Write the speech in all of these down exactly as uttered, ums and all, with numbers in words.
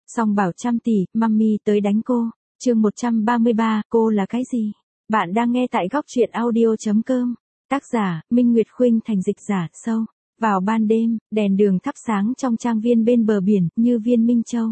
Song bảo trăm tỷ, mummy tới đánh cô. Chương một trăm ba mươi ba, cô là cái gì? Bạn đang nghe tại góc truyện audio chấm com. Tác giả, Minh Nguyệt Khuynh thành dịch giả, sâu. Vào ban đêm, đèn đường thắp sáng trong trang viên bên bờ biển, như viên Minh Châu.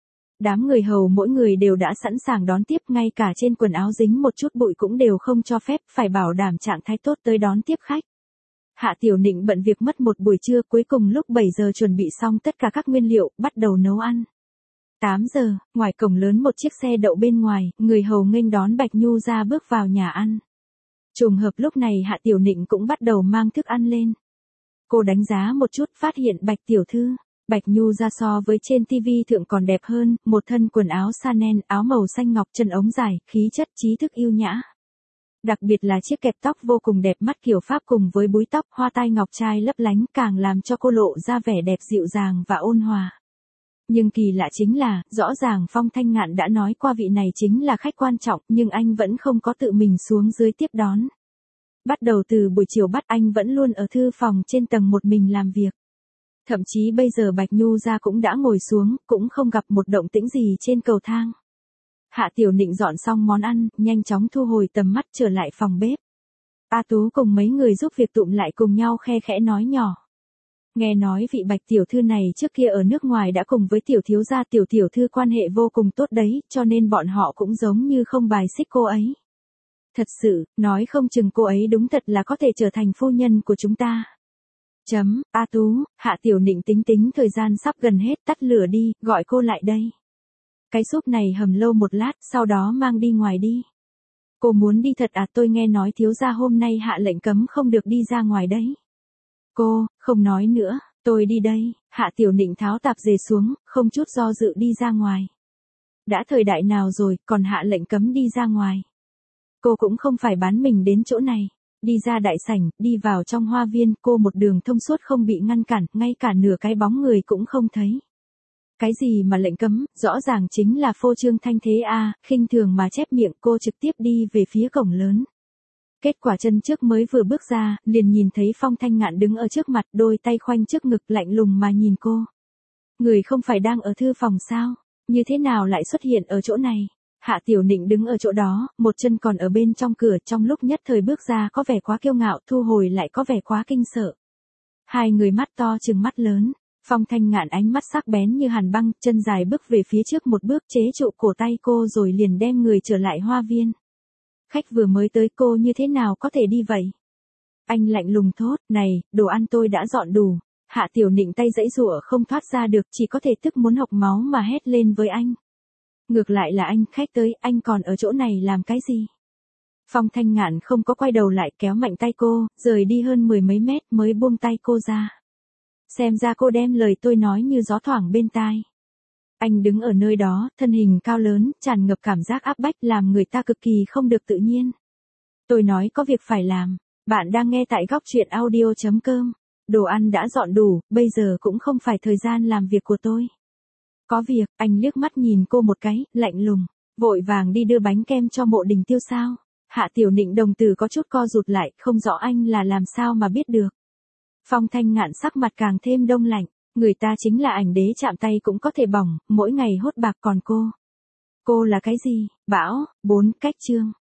Đám người hầu mỗi người đều đã sẵn sàng đón tiếp, ngay cả trên quần áo dính một chút bụi cũng đều không cho phép, phải bảo đảm trạng thái tốt tới đón tiếp khách. Hạ Tiểu Nịnh bận việc mất một buổi trưa, cuối cùng lúc bảy giờ chuẩn bị xong tất cả các nguyên liệu, bắt đầu nấu ăn. tám giờ, ngoài cổng lớn một chiếc xe đậu bên ngoài, người hầu nghênh đón Bạch Nhu ra bước vào nhà ăn. Trùng hợp lúc này Hạ Tiểu Nịnh cũng bắt đầu mang thức ăn lên. Cô đánh giá một chút, phát hiện Bạch tiểu thư, Bạch Nhu ra so với trên tivi thượng còn đẹp hơn, một thân quần áo Chanel, áo màu xanh ngọc, chân ống dài, khí chất trí thức yêu nhã. Đặc biệt là chiếc kẹp tóc vô cùng đẹp mắt kiểu Pháp cùng với búi tóc, hoa tai ngọc trai lấp lánh càng làm cho cô lộ ra vẻ đẹp dịu dàng và ôn hòa. Nhưng kỳ lạ chính là, rõ ràng Phong Thanh Ngạn đã nói qua vị này chính là khách quan trọng, nhưng anh vẫn không có tự mình xuống dưới tiếp đón. Bắt đầu từ buổi chiều bắt anh vẫn luôn ở thư phòng trên tầng một mình làm việc. Thậm chí bây giờ Bạch Nhu ra cũng đã ngồi xuống, cũng không gặp một động tĩnh gì trên cầu thang. Hạ Tiểu Nịnh dọn xong món ăn, nhanh chóng thu hồi tầm mắt trở lại phòng bếp. A Tú cùng mấy người giúp việc tụm lại cùng nhau khe khẽ nói nhỏ. Nghe nói vị Bạch tiểu thư này trước kia ở nước ngoài đã cùng với tiểu thiếu gia tiểu tiểu thư quan hệ vô cùng tốt đấy, cho nên bọn họ cũng giống như không bài xích cô ấy. Thật sự, nói không chừng cô ấy đúng thật là có thể trở thành phu nhân của chúng ta. Chấm, A Tú, Hạ Tiểu Nịnh tính tính thời gian sắp gần hết, tắt lửa đi, gọi cô lại đây. Cái súp này hầm lâu một lát, sau đó mang đi ngoài đi. Cô muốn đi thật à? Tôi nghe nói thiếu gia hôm nay hạ lệnh cấm không được đi ra ngoài đấy. Cô, không nói nữa, tôi đi đây. Hạ Tiểu Nịnh tháo tạp dề xuống, không chút do dự đi ra ngoài. Đã thời đại nào rồi, còn hạ lệnh cấm đi ra ngoài. Cô cũng không phải bán mình đến chỗ này. Đi ra đại sảnh, đi vào trong hoa viên, cô một đường thông suốt không bị ngăn cản, ngay cả nửa cái bóng người cũng không thấy. Cái gì mà lệnh cấm, rõ ràng chính là phô trương thanh thế a, à, khinh thường mà chép miệng, cô trực tiếp đi về phía cổng lớn. Kết quả chân trước mới vừa bước ra, liền nhìn thấy Phong Thanh Ngạn đứng ở trước mặt, đôi tay khoanh trước ngực lạnh lùng mà nhìn cô. Người không phải đang ở thư phòng sao? Như thế nào lại xuất hiện ở chỗ này? Hạ Tiểu Nịnh đứng ở chỗ đó, một chân còn ở bên trong cửa, trong lúc nhất thời bước ra có vẻ quá kiêu ngạo, thu hồi lại có vẻ quá kinh sợ. Hai người mắt to trừng mắt lớn. Phong Thanh Ngạn ánh mắt sắc bén như hàn băng, chân dài bước về phía trước một bước chế trụ cổ tay cô rồi liền đem người trở lại hoa viên. Khách vừa mới tới, cô như thế nào có thể đi vậy? Anh lạnh lùng thốt, này, đồ ăn tôi đã dọn đủ. Hạ Tiểu Nịnh tay giãy giụa không thoát ra được, chỉ có thể tức muốn hộc máu mà hét lên với anh. Ngược lại là anh, khách tới, anh còn ở chỗ này làm cái gì? Phong Thanh Ngạn không có quay đầu lại, kéo mạnh tay cô, rời đi hơn mười mấy mét mới buông tay cô ra. Xem ra cô đem lời tôi nói như gió thoảng bên tai. Anh đứng ở nơi đó, thân hình cao lớn, tràn ngập cảm giác áp bách làm người ta cực kỳ không được tự nhiên. Tôi nói có việc phải làm. Bạn đang nghe tại góc truyện audio chấm com. Đồ ăn đã dọn đủ, bây giờ cũng không phải thời gian làm việc của tôi. Có việc, anh liếc mắt nhìn cô một cái, lạnh lùng. Vội vàng đi đưa bánh kem cho Mộ Đình Tiêu sao? Hạ Tiểu Nịnh đồng tử có chút co rụt lại, không rõ anh là làm sao mà biết được. Phong Thanh Ngạn sắc mặt càng thêm đông lạnh, người ta chính là ảnh đế chạm tay cũng có thể bỏng, mỗi ngày hốt bạc còn cô. Cô là cái gì? Bão, bốn cách chương.